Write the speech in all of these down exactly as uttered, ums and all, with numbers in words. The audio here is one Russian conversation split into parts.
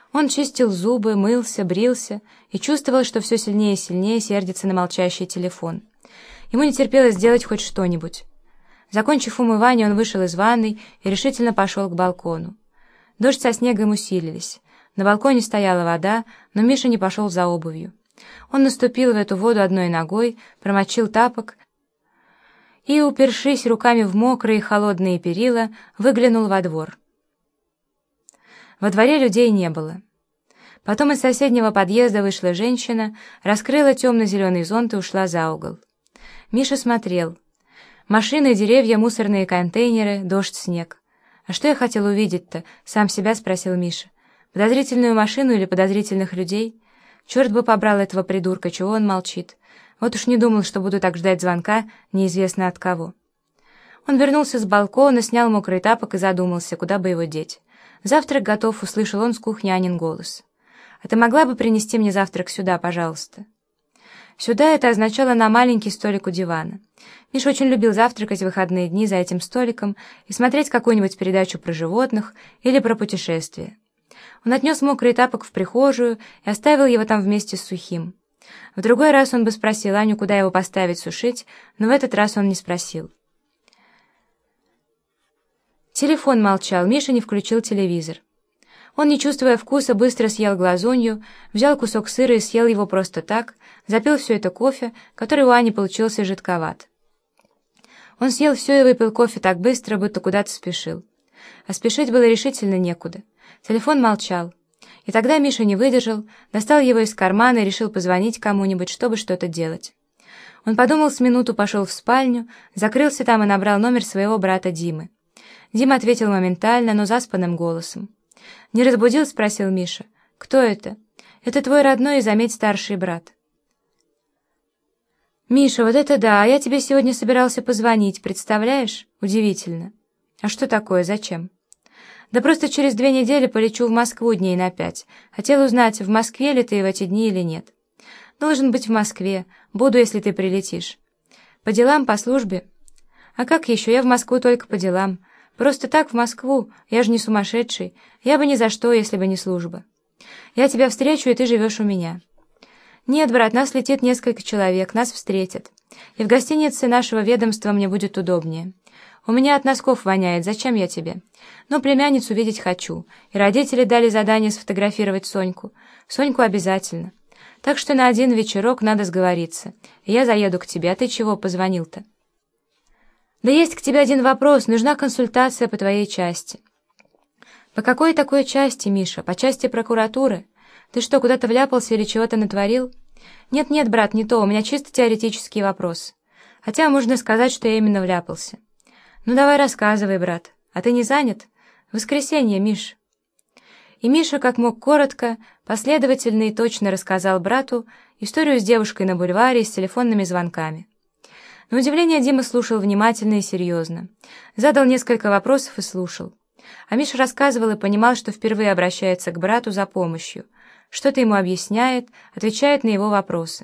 Он чистил зубы, мылся, брился и чувствовал, что все сильнее и сильнее сердится на молчащий телефон. Ему не терпелось сделать хоть что-нибудь. Закончив умывание, он вышел из ванной и решительно пошел к балкону. Дождь со снегом усилились. На балконе стояла вода, но Миша не пошел за обувью. Он наступил в эту воду одной ногой, промочил тапок и, упершись руками в мокрые холодные перила, выглянул во двор. Во дворе людей не было. Потом из соседнего подъезда вышла женщина, раскрыла темно-зеленый зонт и ушла за угол. Миша смотрел. Машины, деревья, мусорные контейнеры, дождь, снег. «А что я хотел увидеть-то?» — сам себя спросил Миша. «Подозрительную машину или подозрительных людей? Черт бы побрал этого придурка, чего он молчит? Вот уж не думал, что буду так ждать звонка, неизвестно от кого». Он вернулся с балкона, снял мокрый тапок и задумался, куда бы его деть. «Завтрак готов», — услышал он с кухни Анин голос. «А ты могла бы принести мне завтрак сюда, пожалуйста?» «Сюда» — это означало на маленький столик у дивана. Миша очень любил завтракать в выходные дни за этим столиком и смотреть какую-нибудь передачу про животных или про путешествия. Он отнес мокрый тапок в прихожую и оставил его там вместе с сухим. В другой раз он бы спросил Аню, куда его поставить сушить, но в этот раз он не спросил. Телефон молчал, Миша не включил телевизор. Он, не чувствуя вкуса, быстро съел глазунью, взял кусок сыра и съел его просто так, запил все это кофе, который у Ани получился жидковат. Он съел все и выпил кофе так быстро, будто куда-то спешил. А спешить было решительно некуда. Телефон молчал. И тогда Миша не выдержал, достал его из кармана и решил позвонить кому-нибудь, чтобы что-то делать. Он подумал с минуту, пошел в спальню, закрылся там и набрал номер своего брата Димы. Дима ответил моментально, но заспанным голосом. «Не разбудил?» — спросил Миша. «Кто это?» «Это твой родной и, заметь, старший брат». «Миша, вот это да! А я тебе сегодня собирался позвонить, представляешь? Удивительно». «А что такое? Зачем?» «Да просто через две недели полечу в Москву дней на пять. Хотел узнать, в Москве ли ты в эти дни или нет». «Должен быть в Москве. Буду, если ты прилетишь». «По делам, по службе?» «А как еще? Я в Москву только по делам. Просто так в Москву. Я же не сумасшедший. Я бы ни за что, если бы не служба. Я тебя встречу, и ты живешь у меня». «Нет, брат, нас летит несколько человек, нас встретят. И в гостинице нашего ведомства мне будет удобнее. У меня от носков воняет, зачем я тебе? Но племянницу видеть хочу. И родители дали задание сфотографировать Соньку. Соньку обязательно. Так что на один вечерок надо сговориться. И я заеду к тебе, а ты чего позвонил-то?» «Да есть к тебе один вопрос, нужна консультация по твоей части». «По какой такой части, Миша? По части прокуратуры? Ты что, куда-то вляпался или чего-то натворил?» «Нет-нет, брат, не то, у меня чисто теоретический вопрос. Хотя можно сказать, что я именно вляпался». «Ну давай рассказывай, брат. А ты не занят? Воскресенье, Миш». И Миша, как мог коротко, последовательно и точно рассказал брату историю с девушкой на бульваре и с телефонными звонками. На удивление Дима слушал внимательно и серьезно. Задал несколько вопросов и слушал. А Миша рассказывал и понимал, что впервые обращается к брату за помощью. Что-то ему объясняет, отвечает на его вопросы.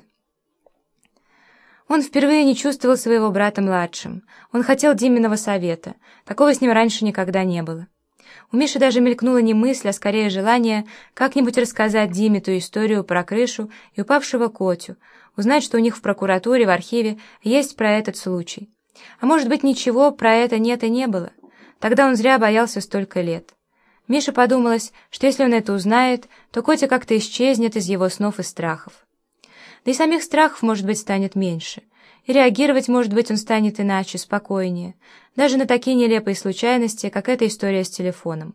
Он впервые не чувствовал своего брата младшим. Он хотел Диминого совета. Такого с ним раньше никогда не было. У Миши даже мелькнула не мысль, а скорее желание как-нибудь рассказать Диме ту историю про крышу и упавшего Котю, узнать, что у них в прокуратуре, в архиве есть про этот случай. А может быть, ничего про это нет и не было. Тогда он зря боялся столько лет. Мише подумалось, что если он это узнает, то Котя как-то исчезнет из его снов и страхов. Да и самих страхов, может быть, станет меньше. И реагировать, может быть, он станет иначе, спокойнее, даже на такие нелепые случайности, как эта история с телефоном.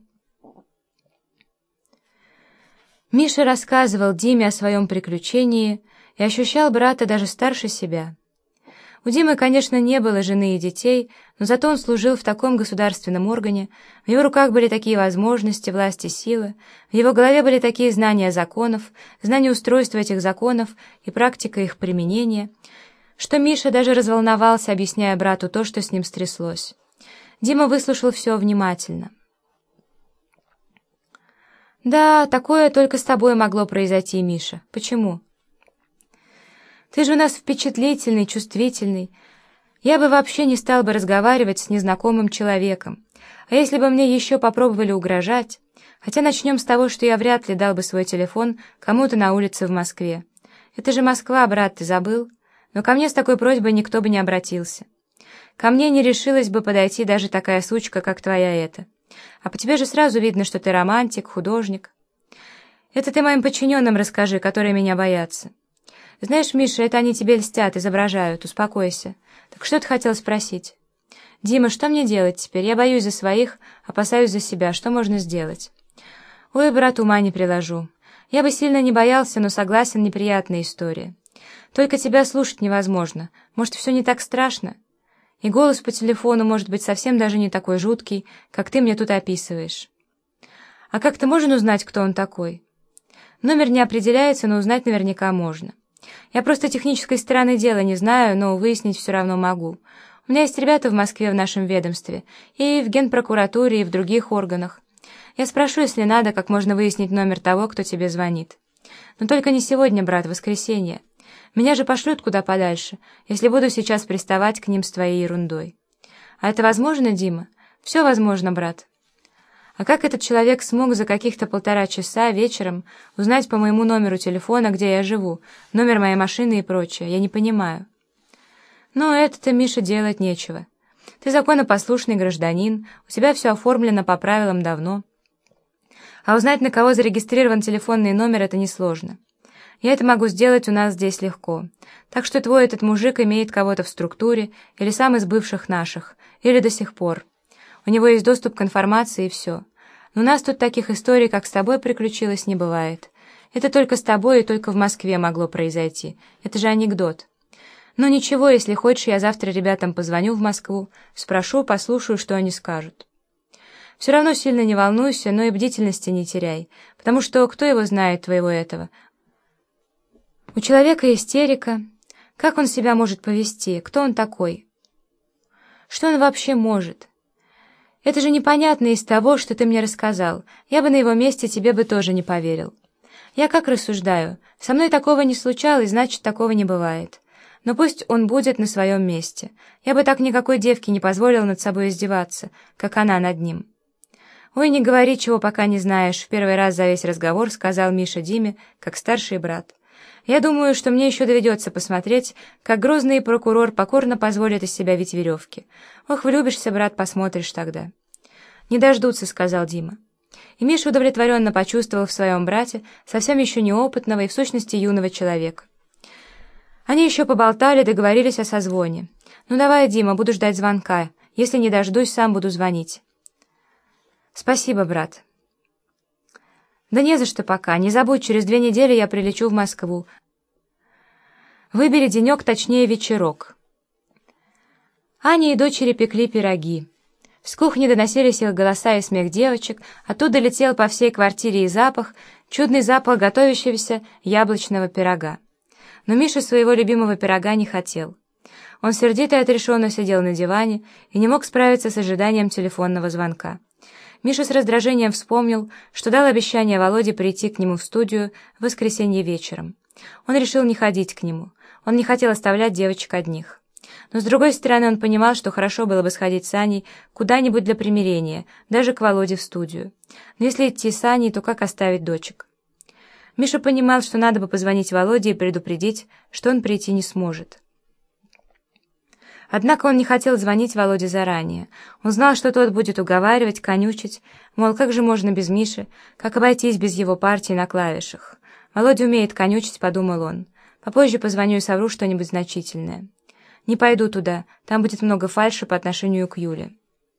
Миша рассказывал Диме о своем приключении и ощущал брата даже старше себя. У Димы, конечно, не было жены и детей, но зато он служил в таком государственном органе, в его руках были такие возможности, власть и сила, в его голове были такие знания законов, знания устройства этих законов и практика их применения, что Миша даже разволновался, объясняя брату то, что с ним стряслось. Дима выслушал все внимательно. «Да, такое только с тобой могло произойти, Миша. Почему?» «Ты же у нас впечатлительный, чувствительный. Я бы вообще не стал бы разговаривать с незнакомым человеком. А если бы мне еще попробовали угрожать... Хотя начнем с того, что я вряд ли дал бы свой телефон кому-то на улице в Москве. Это же Москва, брат, ты забыл? Но ко мне с такой просьбой никто бы не обратился. Ко мне не решилась бы подойти даже такая сучка, как твоя эта. А по тебе же сразу видно, что ты романтик, художник. Это ты моим подчиненным расскажи, которые меня боятся. Знаешь, Миша, это они тебе льстят, изображают, успокойся. Так что ты хотел спросить? Дима, что мне делать теперь? Я боюсь за своих, опасаюсь за себя. Что можно сделать? Ой, брат, ума не приложу. Я бы сильно не боялся, но согласен, неприятная история. Только тебя слушать невозможно. Может, все не так страшно? И голос по телефону может быть совсем даже не такой жуткий, как ты мне тут описываешь. А как-то можно узнать, кто он такой? Номер не определяется, но узнать наверняка можно. Я просто технической стороны дела не знаю, но выяснить все равно могу. У меня есть ребята в Москве в нашем ведомстве, и в Генпрокуратуре, и в других органах. Я спрошу, если надо, как можно выяснить номер того, кто тебе звонит. Но только не сегодня, брат, воскресенье. Меня же пошлют куда подальше, если буду сейчас приставать к ним с твоей ерундой. А это возможно, Дима? Все возможно, брат. А как этот человек смог за каких-то полтора часа вечером узнать по моему номеру телефона, где я живу, номер моей машины и прочее? Я не понимаю. Но это-то, Миша, делать нечего. Ты законопослушный гражданин, у тебя все оформлено по правилам давно. А узнать, на кого зарегистрирован телефонный номер, это несложно. Я это могу сделать у нас здесь легко. Так что твой этот мужик имеет кого-то в структуре, или сам из бывших наших, или до сих пор. У него есть доступ к информации и все. Но у нас тут таких историй, как с тобой приключилось, не бывает. Это только с тобой и только в Москве могло произойти. Это же анекдот. Но ничего, если хочешь, я завтра ребятам позвоню в Москву, спрошу, послушаю, что они скажут. Все равно сильно не волнуйся, но и бдительности не теряй, потому что кто его знает, твоего этого? У человека истерика. Как он себя может повести? Кто он такой? Что он вообще может? Это же непонятно из того, что ты мне рассказал. Я бы на его месте тебе бы тоже не поверил. Я как рассуждаю? Со мной такого не случалось, значит, такого не бывает. Но пусть он будет на своем месте. Я бы так никакой девке не позволил над собой издеваться, как она над ним. «Ой, не говори, чего пока не знаешь», — в первый раз за весь разговор сказал Миша Диме, как старший брат. «Я думаю, что мне еще доведется посмотреть, как грозный прокурор покорно позволит из себя вить веревки. Ох, влюбишься, брат, посмотришь тогда». «Не дождутся», — сказал Дима. И Миша удовлетворенно почувствовал в своем брате совсем еще неопытного и в сущности юного человека. Они еще поболтали, договорились о созвоне. «Ну давай, Дима, буду ждать звонка. Если не дождусь, сам буду звонить». «Спасибо, брат». «Да не за что пока. Не забудь, через две недели я прилечу в Москву. Выбери денек, точнее вечерок». Аня и дочери пекли пироги. С кухни доносились их голоса и смех девочек, оттуда летел по всей квартире и запах, чудный запах готовящегося яблочного пирога. Но Миша своего любимого пирога не хотел. Он сердито и отрешенно сидел на диване и не мог справиться с ожиданием телефонного звонка. Миша с раздражением вспомнил, что дал обещание Володе прийти к нему в студию в воскресенье вечером. Он решил не ходить к нему. Он не хотел оставлять девочек одних. Но с другой стороны он понимал, что хорошо было бы сходить с Аней куда-нибудь для примирения, даже к Володе в студию. Но если идти с Аней, то как оставить дочек? Миша понимал, что надо бы позвонить Володе и предупредить, что он прийти не сможет. Однако он не хотел звонить Володе заранее. Он знал, что тот будет уговаривать, конючить, мол, как же можно без Миши, как обойтись без его партии на клавишах. Володя умеет конючить, подумал он. Попозже позвоню и совру что-нибудь значительное. Не пойду туда, там будет много фальши по отношению к Юле.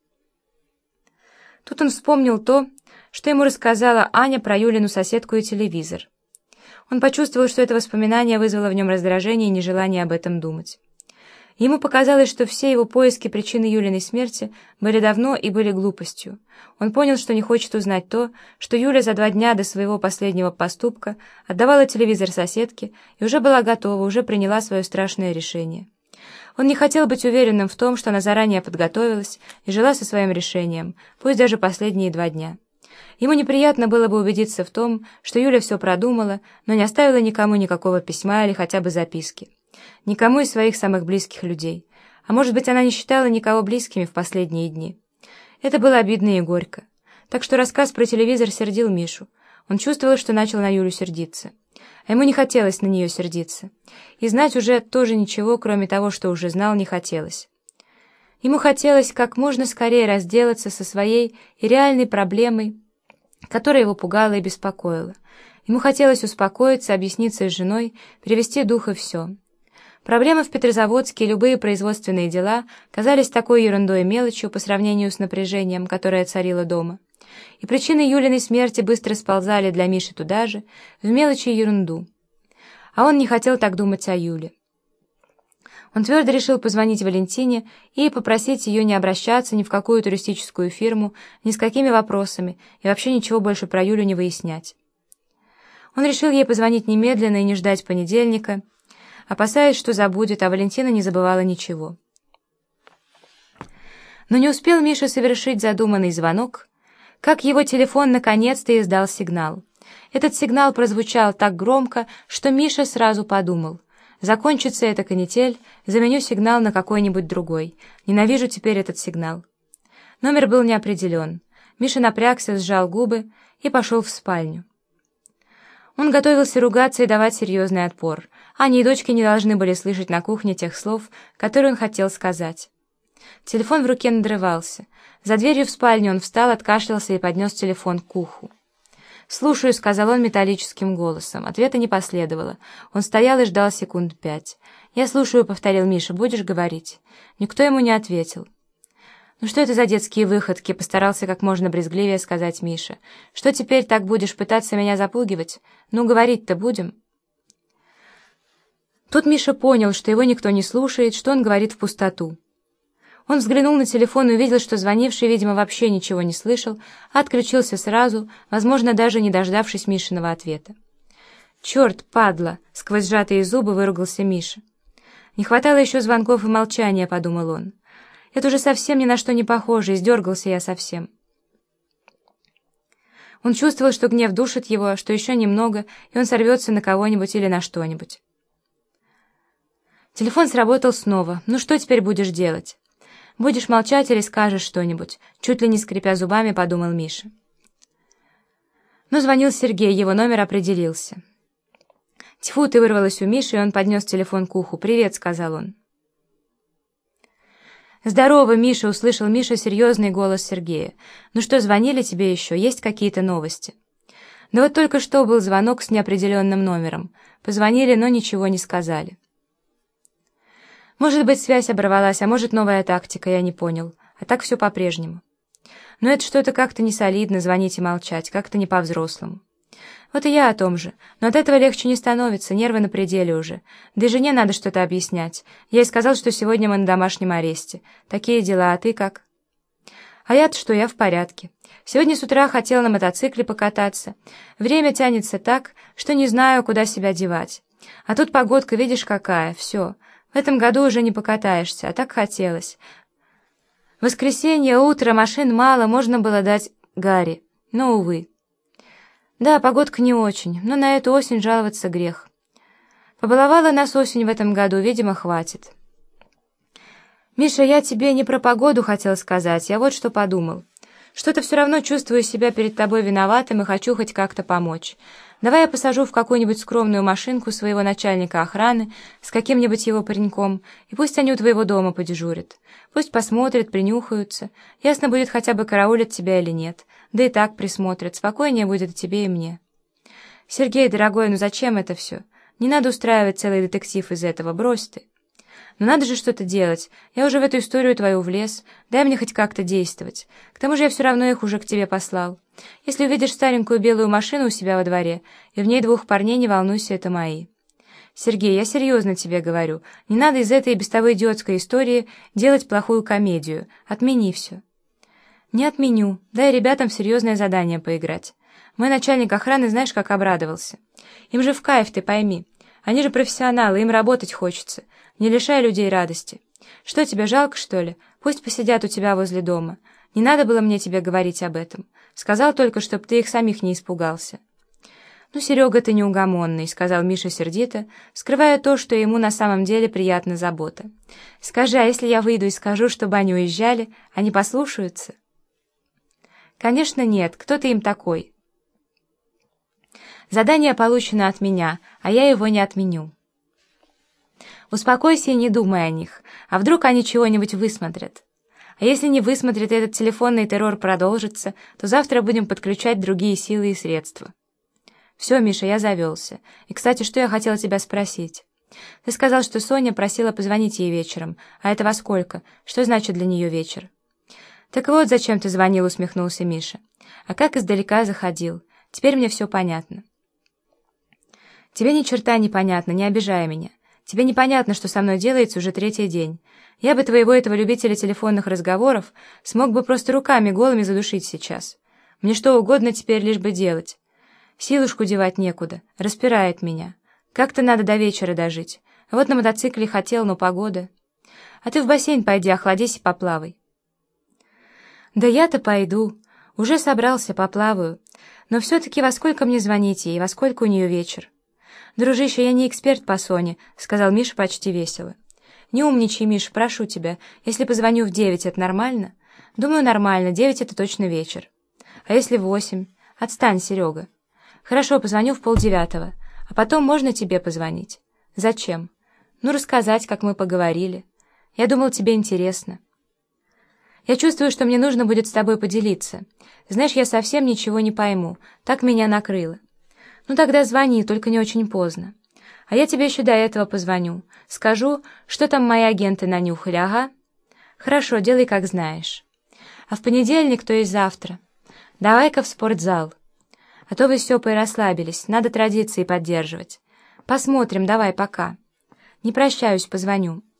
Тут он вспомнил то, что ему рассказала Аня про Юлину соседку и телевизор. Он почувствовал, что это воспоминание вызвало в нем раздражение и нежелание об этом думать. Ему показалось, что все его поиски причины Юлиной смерти были давно и были глупостью. Он понял, что не хочет узнать то, что Юля за два дня до своего последнего поступка отдавала телевизор соседке и уже была готова, уже приняла свое страшное решение. Он не хотел быть уверенным в том, что она заранее подготовилась и жила со своим решением, пусть даже последние два дня. Ему неприятно было бы убедиться в том, что Юля все продумала, но не оставила никому никакого письма или хотя бы записки. Никому из своих самых близких людей. А может быть, она не считала никого близкими в последние дни. Это было обидно и горько. Так что рассказ про телевизор сердил Мишу. Он чувствовал, что начал на Юлю сердиться. А ему не хотелось на нее сердиться. И знать уже тоже ничего, кроме того, что уже знал, не хотелось. Ему хотелось как можно скорее разделаться со своей и реальной проблемой, которая его пугала и беспокоила. Ему хотелось успокоиться, объясниться с женой, перевести дух и все. Проблемы в Петрозаводске и любые производственные дела казались такой ерундой и мелочью по сравнению с напряжением, которое царило дома. И причины Юлиной смерти быстро сползали для Миши туда же, в мелочи и ерунду. А он не хотел так думать о Юле. Он твердо решил позвонить Валентине и попросить ее не обращаться ни в какую туристическую фирму, ни с какими вопросами, и вообще ничего больше про Юлю не выяснять. Он решил ей позвонить немедленно и не ждать понедельника, опасаясь, что забудет, а Валентина не забывала ничего. Но не успел Миша совершить задуманный звонок, как его телефон наконец-то издал сигнал. Этот сигнал прозвучал так громко, что Миша сразу подумал: закончится эта канитель, заменю сигнал на какой-нибудь другой. Ненавижу теперь этот сигнал. Номер был не определен. Миша напрягся, сжал губы и пошел в спальню. Он готовился ругаться и давать серьезный отпор. Аня и дочки не должны были слышать на кухне тех слов, которые он хотел сказать. Телефон в руке надрывался. За дверью в спальню он встал, откашлялся и поднес телефон к уху. «Слушаю», — сказал он металлическим голосом. Ответа не последовало. Он стоял и ждал секунд пять. «Я слушаю», — повторил Миша. «Будешь говорить?» Никто ему не ответил. «Ну что это за детские выходки?» — постарался как можно брезгливее сказать Миша. «Что теперь так будешь пытаться меня запугивать? Ну, говорить-то будем?» Тут Миша понял, что его никто не слушает, что он говорит в пустоту. Он взглянул на телефон и увидел, что звонивший, видимо, вообще ничего не слышал, а отключился сразу, возможно, даже не дождавшись Мишиного ответа. «Черт, падла!» — сквозь сжатые зубы выругался Миша. «Не хватало еще звонков и молчания», — подумал он. «Это уже совсем ни на что не похоже, издергался я совсем». Он чувствовал, что гнев душит его, что еще немного, и он сорвется на кого-нибудь или на что-нибудь. Телефон сработал снова. «Ну что теперь будешь делать? Будешь молчать или скажешь что-нибудь?» Чуть ли не скрипя зубами, подумал Миша. Но звонил Сергей, его номер определился. «Тьфу, ты!» — вырвалась у Миши, и он поднес телефон к уху. «Привет», — сказал он. «Здорово, Миша!» — услышал Миша серьезный голос Сергея. «Ну что, звонили тебе еще? Есть какие-то новости?» «Да вот только что был звонок с неопределенным номером. Позвонили, но ничего не сказали». «Может быть, связь оборвалась, а может, новая тактика, я не понял. А так все по-прежнему. Но это что-то как-то не солидно, звонить и молчать, как-то не по-взрослому. Вот и я о том же. Но от этого легче не становится, нервы на пределе уже. Да и жене надо что-то объяснять. Я ей сказал, что сегодня мы на домашнем аресте. Такие дела, а ты как?» «А я-то что, я в порядке. Сегодня с утра хотела на мотоцикле покататься. Время тянется так, что не знаю, куда себя девать. А тут погодка, видишь, какая, все. В этом году уже не покатаешься, а так хотелось. В воскресенье утро, машин мало, можно было дать Гарри, но, увы. Да, погодка не очень, но на эту осень жаловаться грех. Побаловала нас осень в этом году, видимо, хватит». «Миша, я тебе не про погоду хотел сказать, я вот что подумал. Что-то все равно чувствую себя перед тобой виноватым и хочу хоть как-то помочь. Давай я посажу в какую-нибудь скромную машинку своего начальника охраны с каким-нибудь его пареньком, и пусть они у твоего дома подежурят. Пусть посмотрят, принюхаются. Ясно будет, хотя бы караулят тебя или нет. Да и так присмотрят. Спокойнее будет и тебе, и мне». «Сергей, дорогой, ну зачем это все? Не надо устраивать целый детектив из этого, брось ты. Но надо же что-то делать. Я уже в эту историю твою влез. Дай мне хоть как-то действовать. К тому же я все равно их уже к тебе послал. Если увидишь старенькую белую машину у себя во дворе, и в ней двух парней, не волнуйся, это мои. Сергей, я серьезно тебе говорю. Не надо из этой без того идиотской истории делать плохую комедию. Отмени все». «Не отменю. Дай ребятам в серьезное задание поиграть. Мой начальник охраны, знаешь, как обрадовался. Им же в кайф, ты пойми. Они же профессионалы, им работать хочется. Не лишай людей радости. Что, тебе жалко, что ли? Пусть посидят у тебя возле дома. Не надо было мне тебе говорить об этом. Сказал только, чтоб ты их самих не испугался». «Ну, Серега, ты неугомонный», — сказал Миша сердито, скрывая то, что ему на самом деле приятна забота. «Скажи, а если я выйду и скажу, чтобы они уезжали, они послушаются?» «Конечно нет. Кто ты им такой?» «Задание получено от меня, а я его не отменю». «Успокойся и не думай о них. А вдруг они чего-нибудь высмотрят? А если не высмотрят, и этот телефонный террор продолжится, то завтра будем подключать другие силы и средства». «Все, Миша, я завелся. И, кстати, что я хотела тебя спросить? Ты сказал, что Соня просила позвонить ей вечером. А это во сколько? Что значит для нее вечер?» «Так вот, зачем ты звонил», — усмехнулся Миша. «А как издалека заходил? Теперь мне все понятно». «Тебе ни черта не понятно, не обижай меня. Тебе непонятно, что со мной делается уже третий день. Я бы твоего этого любителя телефонных разговоров смог бы просто руками голыми задушить сейчас. Мне что угодно теперь лишь бы делать. Силушку девать некуда, распирает меня. Как-то надо до вечера дожить. А вот на мотоцикле хотел, но погода. А ты в бассейн пойди, охладись и поплавай». «Да я-то пойду. Уже собрался, поплаваю. Но все-таки во сколько мне звонить ей, во сколько у нее вечер?» «Дружище, я не эксперт по Соне», — сказал Миша почти весело. «Не умничай, Миша, прошу тебя. Если позвоню в девять, это нормально?» «Думаю, нормально. Девять — это точно вечер». «А если в восемь?» «Отстань, Серега». «Хорошо, позвоню в полдевятого. А потом можно тебе позвонить?» «Зачем?» «Ну, рассказать, как мы поговорили. Я думал, тебе интересно». «Я чувствую, что мне нужно будет с тобой поделиться. Знаешь, я совсем ничего не пойму. Так меня накрыло». «Ну тогда звони, только не очень поздно. А я тебе еще до этого позвоню. Скажу, что там мои агенты нанюхали, ага?» «Хорошо, делай, как знаешь. А в понедельник, то есть завтра, давай-ка в спортзал. А то вы с Степой расслабились, надо традиции поддерживать. Посмотрим, давай, пока. Не прощаюсь, позвоню».